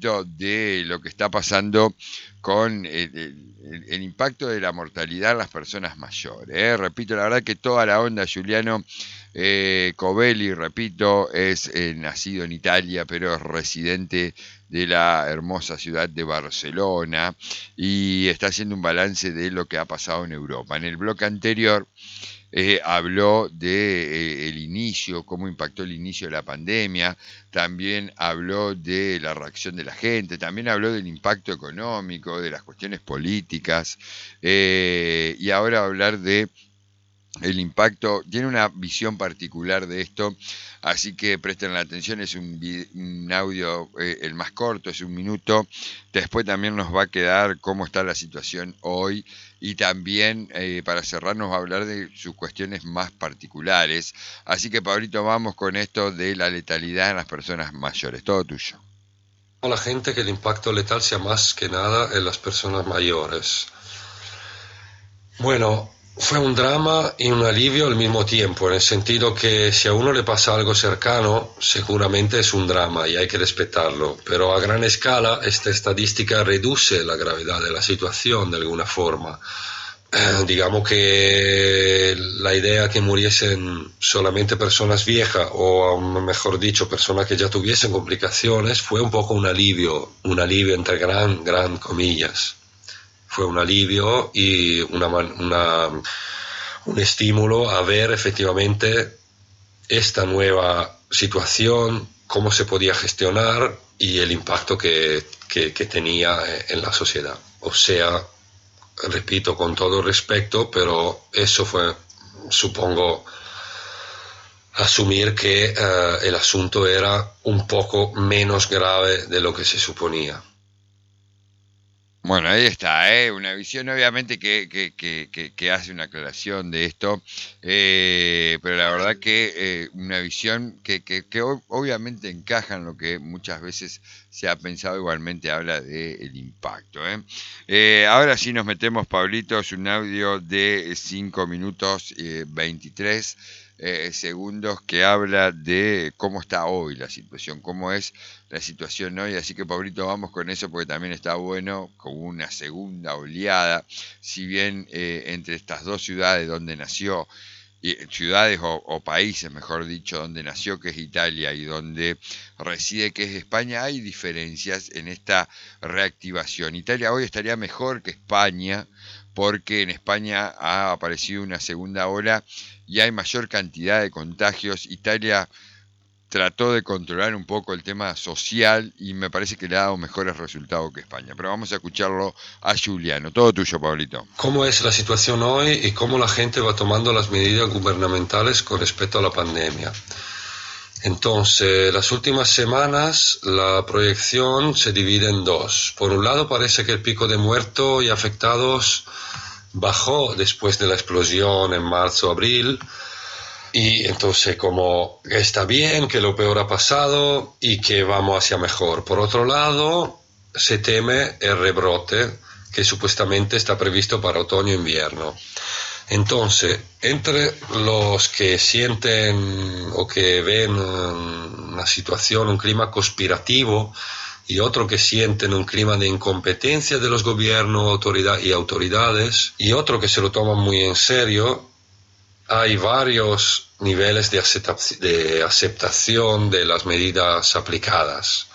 poquito de lo que está pasando con el impacto de la mortalidad en las personas mayores. Repito, la verdad que toda la onda, Giuliano Covelli, repito, es nacido en Italia, pero es residente de la hermosa ciudad de Barcelona y está haciendo un balance de lo que ha pasado en Europa. En el bloque anterior habló de el inicio, cómo impactó el inicio de la pandemia, también habló de la reacción de la gente, también habló del impacto económico, de las cuestiones políticas, y ahora va a hablar de el impacto, tiene una visión particular de esto, así que presten la atención, es un audio el más corto, es 1 minuto, después también nos va a quedar cómo está la situación hoy y también para cerrar nos va a hablar de sus cuestiones más particulares, así que Pablito, vamos con esto de la letalidad en las personas mayores, todo tuyo. A la gente que el impacto letal sea más que nada en las personas mayores. Bueno, fue un drama y un alivio al mismo tiempo, en el sentido que si a uno le pasa algo cercano, seguramente es un drama y hay que respetarlo, pero a gran escala esta estadística reduce la gravedad de la situación de alguna forma. Digamos que la idea que muriesen solamente personas viejas o mejor dicho personas que ya tuviesen complicaciones fue un poco un alivio entre gran comillas. Fue un alivio y un estímulo a ver efectivamente esta nueva situación, cómo se podía gestionar y el impacto que tenía en la sociedad. O sea, repito con todo respeto, pero eso fue, supongo, asumir que el asunto era un poco menos grave de lo que se suponía. Bueno, ahí está, una visión obviamente que hace una aclaración de esto, pero la verdad que una visión que obviamente encaja en lo que muchas veces se ha pensado, igualmente habla del impacto. Ahora sí nos metemos, Pablito, es un audio de 5 minutos 23 segundos que habla de cómo está hoy la situación, cómo es la situación hoy, así que Pablito vamos con eso porque también está bueno con una segunda oleada, si bien entre estas dos ciudades donde nació, ciudades o países mejor dicho, donde nació que es Italia y donde reside que es España, hay diferencias en esta reactivación. Italia hoy estaría mejor que España porque en España ha aparecido una segunda ola y hay mayor cantidad de contagios. Italia trató de controlar un poco el tema social y me parece que le ha dado mejores resultados que España. Pero vamos a escucharlo a Giuliano. Todo tuyo, Pablito. ¿Cómo es la situación hoy y cómo la gente va tomando las medidas gubernamentales con respecto a la pandemia? Entonces, las últimas semanas la proyección se divide en dos. Por un lado, parece que el pico de muertos y afectados bajó después de la explosión en marzo-abril y entonces como está bien, que lo peor ha pasado y que vamos hacia mejor. Por otro lado, se teme el rebrote que supuestamente está previsto para otoño-invierno. Entonces, entre los que sienten o que ven una situación, un clima conspirativo, y otro que sienten un clima de incompetencia de los gobiernos y autoridades, y otro que se lo toman muy en serio, hay varios niveles de aceptación de las medidas aplicadas.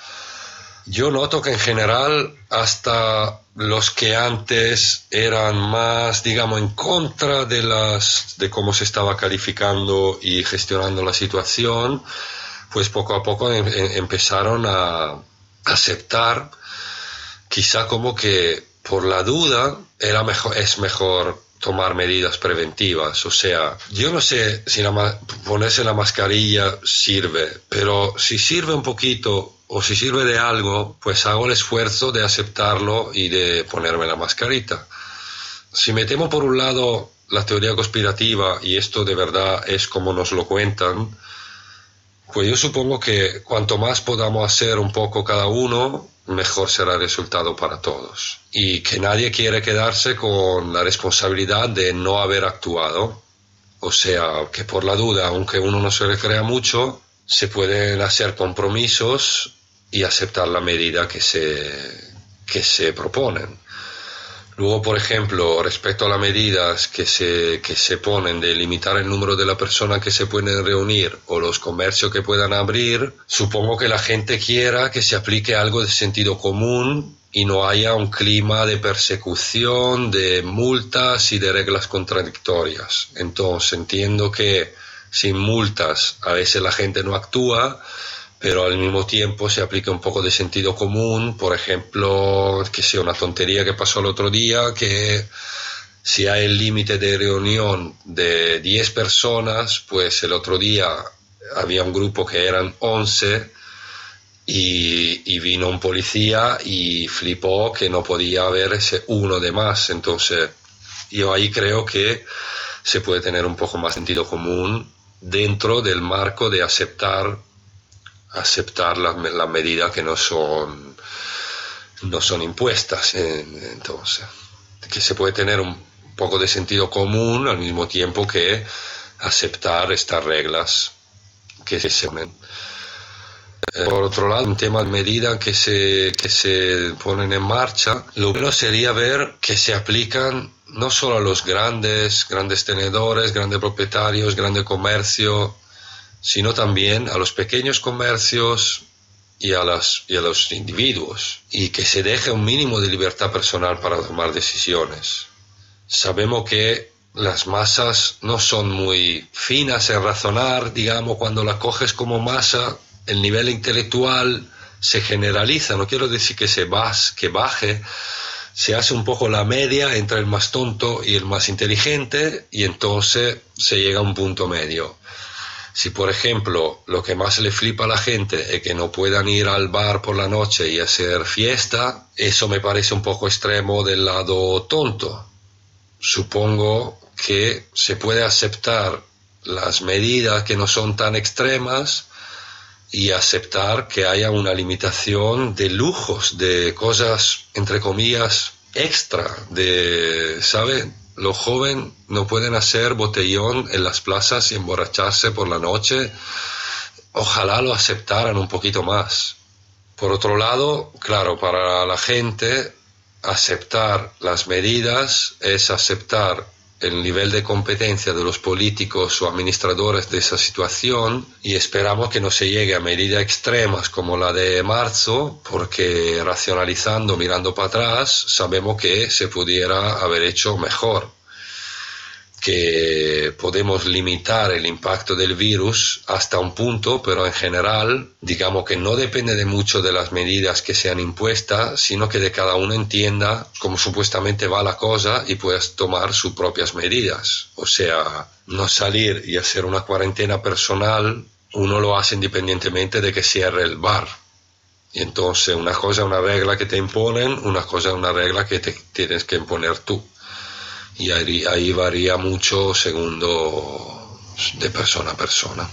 Yo noto que en general hasta los que antes eran más, digamos, en contra de cómo se estaba calificando y gestionando la situación, pues poco a poco empezaron a aceptar, quizá como que por la duda es mejor tomar medidas preventivas. O sea, yo no sé si ponerse la mascarilla sirve, pero si sirve un poquito o si sirve de algo, pues hago el esfuerzo de aceptarlo y de ponerme la mascarita. Si metemos por un lado la teoría conspirativa, y esto de verdad es como nos lo cuentan, pues yo supongo que cuanto más podamos hacer un poco cada uno, mejor será el resultado para todos. Y que nadie quiere quedarse con la responsabilidad de no haber actuado. O sea, que por la duda, aunque uno no se le crea mucho, se pueden hacer compromisos y aceptar la medida que se proponen. Luego, por ejemplo, respecto a las medidas que se ponen de limitar el número de las personas que se pueden reunir o los comercios que puedan abrir, supongo que la gente quiera que se aplique algo de sentido común y no haya un clima de persecución, de multas y de reglas contradictorias. Entonces, entiendo que sin multas a veces la gente no actúa, pero al mismo tiempo se aplica un poco de sentido común. Por ejemplo, que sea una tontería que pasó el otro día, que si hay el límite de reunión de 10 personas, pues el otro día había un grupo que eran 11 y vino un policía y flipó que no podía haber ese uno de más. Entonces, yo ahí creo que se puede tener un poco más sentido común dentro del marco de aceptar las medidas que no son impuestas. Entonces, que se puede tener un poco de sentido común al mismo tiempo que aceptar estas reglas que se ponen. Por otro lado, un tema de medida que se ponen en marcha, lo bueno sería ver que se aplican no solo a los grandes tenedores, grandes propietarios, grande comercio, sino también a los pequeños comercios y a los individuos, y que se deje un mínimo de libertad personal para tomar decisiones. Sabemos que las masas no son muy finas en razonar, digamos, cuando la coges como masa, el nivel intelectual se generaliza, no quiero decir que baje, se hace un poco la media entre el más tonto y el más inteligente, y entonces se llega a un punto medio. Si, por ejemplo, lo que más le flipa a la gente es que no puedan ir al bar por la noche y hacer fiesta, eso me parece un poco extremo del lado tonto. Supongo que se puede aceptar las medidas que no son tan extremas y aceptar que haya una limitación de lujos, de cosas, entre comillas, extra, ¿sabes? Los jóvenes no pueden hacer botellón en las plazas y emborracharse por la noche. Ojalá lo aceptaran un poquito más. Por otro lado, claro, para la gente aceptar las medidas es aceptar el nivel de competencia de los políticos o administradores de esa situación, y esperamos que no se llegue a medidas extremas como la de marzo, porque racionalizando, mirando para atrás, sabemos que se pudiera haber hecho mejor, que podemos limitar el impacto del virus hasta un punto, pero en general, digamos que no depende de mucho de las medidas que sean impuestas, sino que de cada uno entienda cómo supuestamente va la cosa y puedas tomar sus propias medidas. O sea, no salir y hacer una cuarentena personal, uno lo hace independientemente de que cierre el bar. Y entonces una cosa es una regla que te imponen, una cosa es una regla que te tienes que imponer tú. Y ahí varía mucho según de persona a persona.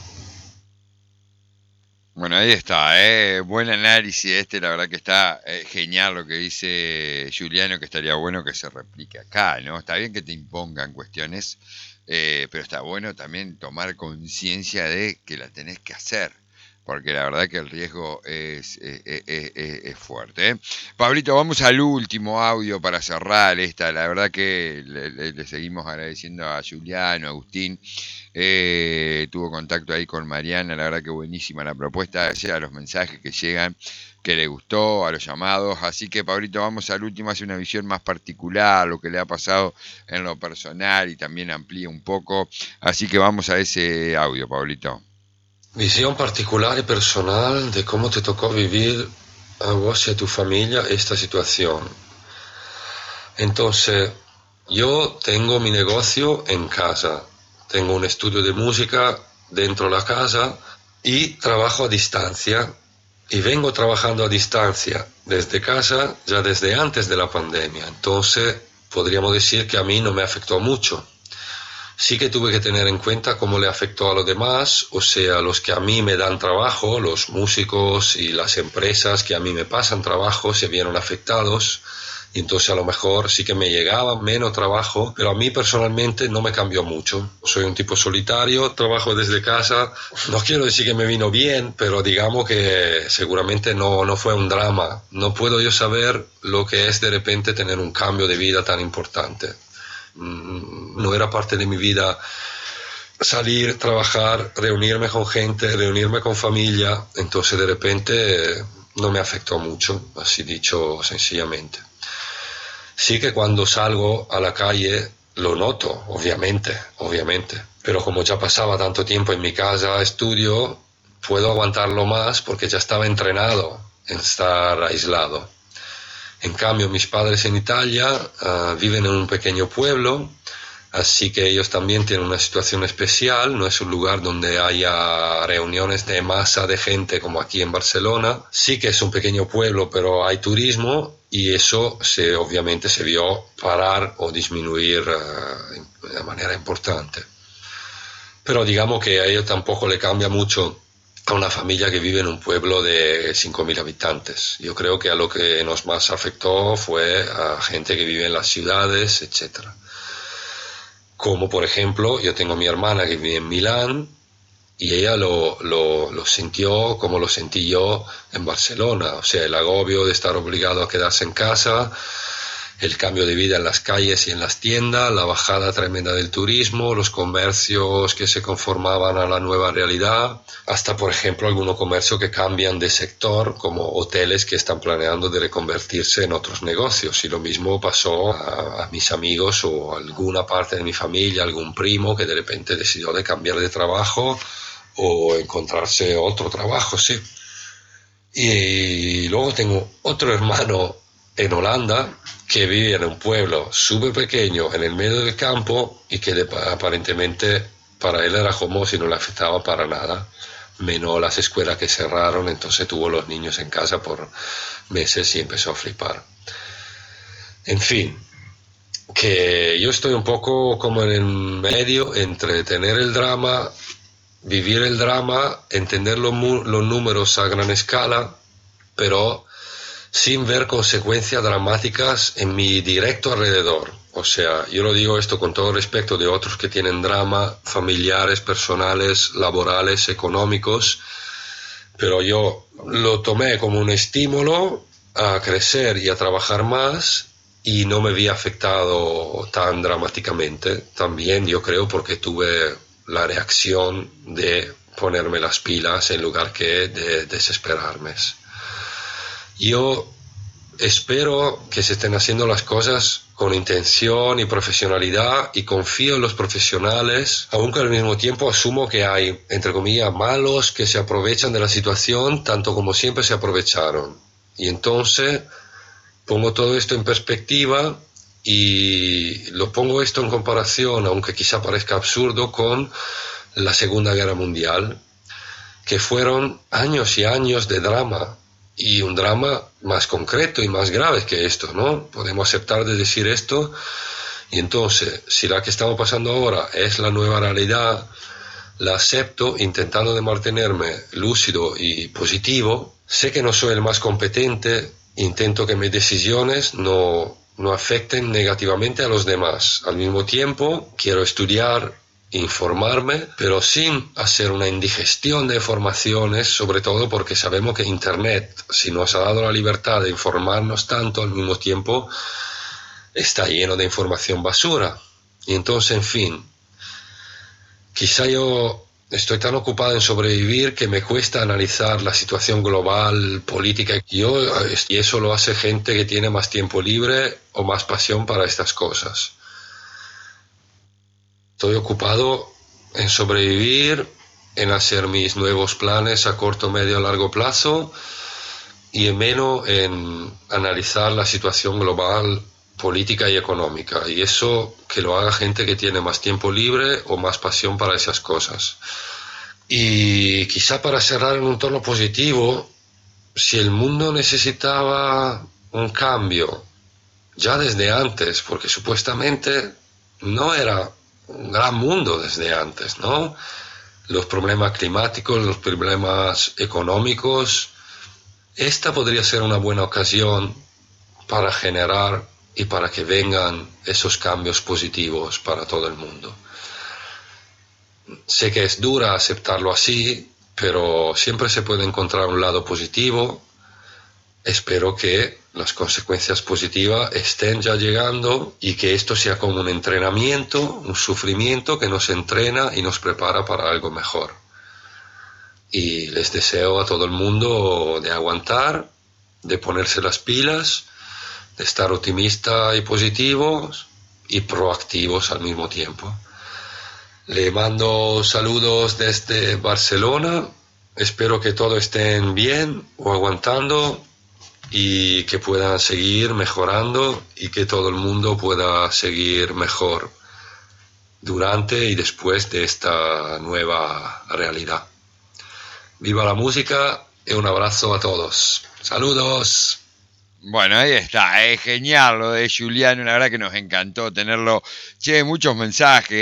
Bueno, ahí está, buen análisis la verdad que está genial lo que dice Juliano, que estaría bueno que se replique acá, ¿no? Está bien que te impongan cuestiones, pero está bueno también tomar conciencia de que la tenés que hacer, porque la verdad que el riesgo es fuerte, ¿eh? Pablito, vamos al último audio para cerrar esta. La verdad que le seguimos agradeciendo a Juliano, a Agustín. Tuvo contacto ahí con Mariana, la verdad que buenísima la propuesta, a los mensajes que llegan, que le gustó, a los llamados. Así que, Pablito, vamos al último, hace una visión más particular, lo que le ha pasado en lo personal y también amplía un poco. Así que vamos a ese audio, Pablito. Visión particular y personal de cómo te tocó vivir a vos y a tu familia esta situación. Entonces, yo tengo mi negocio en casa, tengo un estudio de música dentro de la casa y trabajo a distancia, y vengo trabajando a distancia desde casa ya desde antes de la pandemia. Entonces, podríamos decir que a mí no me afectó mucho. Sí que tuve que tener en cuenta cómo le afectó a los demás, o sea, los que a mí me dan trabajo, los músicos y las empresas que a mí me pasan trabajo se vieron afectados, y entonces a lo mejor sí que me llegaba menos trabajo, pero a mí personalmente no me cambió mucho. Soy un tipo solitario, trabajo desde casa, no quiero decir que me vino bien, pero digamos que seguramente no fue un drama. No puedo yo saber lo que es de repente tener un cambio de vida tan importante. No era parte de mi vida salir, trabajar, reunirme con gente, reunirme con familia, entonces de repente no me afectó mucho, así dicho sencillamente. Sí que cuando salgo a la calle lo noto, obviamente, pero como ya pasaba tanto tiempo en mi casa, estudio, puedo aguantarlo más porque ya estaba entrenado en estar aislado. En cambio, mis padres en Italia viven en un pequeño pueblo, así que ellos también tienen una situación especial, no es un lugar donde haya reuniones de masa de gente como aquí en Barcelona. Sí que es un pequeño pueblo, pero hay turismo y eso obviamente se vio parar o disminuir de manera importante. Pero digamos que a ellos tampoco le cambia mucho a una familia que vive en un pueblo de 5.000 habitantes. Yo creo que a lo que nos más afectó fue a gente que vive en las ciudades, etcétera. Como por ejemplo, yo tengo mi hermana que vive en Milán y ella lo sintió como lo sentí yo en Barcelona, o sea, el agobio de estar obligado a quedarse en casa, el cambio de vida en las calles y en las tiendas, la bajada tremenda del turismo, los comercios que se conformaban a la nueva realidad, hasta por ejemplo algunos comercios que cambian de sector, como hoteles que están planeando de reconvertirse en otros negocios. Y lo mismo pasó a mis amigos o a alguna parte de mi familia, algún primo que de repente decidió de cambiar de trabajo o encontrarse otro trabajo, sí. Y luego tengo otro hermano en Holanda que vive en un pueblo súper pequeño en el medio del campo y que aparentemente para él era como si no le afectaba para nada, menos las escuelas que cerraron, entonces tuvo los niños en casa por meses y empezó a flipar. En fin, que yo estoy un poco como en el medio entre tener el drama, vivir el drama, entender los números a gran escala, pero sin ver consecuencias dramáticas en mi directo alrededor. O sea, yo lo digo esto con todo respeto de otros que tienen drama familiares, personales, laborales, económicos, pero yo lo tomé como un estímulo a crecer y a trabajar más y no me vi afectado tan dramáticamente. También yo creo porque tuve la reacción de ponerme las pilas en lugar que de desesperarme. Yo espero que se estén haciendo las cosas con intención y profesionalidad y confío en los profesionales, aunque al mismo tiempo asumo que hay, entre comillas, malos que se aprovechan de la situación tanto como siempre se aprovecharon. Y entonces pongo todo esto en perspectiva y lo pongo esto en comparación, aunque quizá parezca absurdo, con la Segunda Guerra Mundial, que fueron años y años de drama. Y un drama más concreto y más grave que esto, ¿no? Podemos aceptar de decir esto. Y entonces, si la que estamos pasando ahora es la nueva realidad, la acepto intentando de mantenerme lúcido y positivo. Sé que no soy el más competente, intento que mis decisiones no afecten negativamente a los demás. Al mismo tiempo, quiero estudiar, informarme, pero sin hacer una indigestión de informaciones, sobre todo porque sabemos que Internet, si nos ha dado la libertad de informarnos tanto, al mismo tiempo está lleno de información basura. Y entonces, en fin, quizá yo estoy tan ocupado en sobrevivir que me cuesta analizar la situación global, política, y eso lo hace gente que tiene más tiempo libre o más pasión para estas cosas. Estoy ocupado en sobrevivir, en hacer mis nuevos planes a corto, medio, largo plazo y en menos en analizar la situación global, política y económica. Y eso que lo haga gente que tiene más tiempo libre o más pasión para esas cosas. Y quizá para cerrar en un tono positivo, si el mundo necesitaba un cambio ya desde antes, porque supuestamente no era un gran mundo desde antes, ¿no? Los problemas climáticos, los problemas económicos. Esta podría ser una buena ocasión para generar y para que vengan esos cambios positivos para todo el mundo. Sé que es dura aceptarlo así, pero siempre se puede encontrar un lado positivo. Espero que las consecuencias positivas estén ya llegando y que esto sea como un entrenamiento, un sufrimiento que nos entrena y nos prepara para algo mejor. Y les deseo a todo el mundo de aguantar, de ponerse las pilas, de estar optimistas y positivos y proactivos al mismo tiempo. Le mando saludos desde Barcelona. Espero que todos estén bien o aguantando y que puedan seguir mejorando y que todo el mundo pueda seguir mejor durante y después de esta nueva realidad. Viva la música y un abrazo a todos. Saludos. Bueno, ahí está, es genial lo de Giuliano, la verdad que nos encantó tenerlo. Che, muchos mensajes.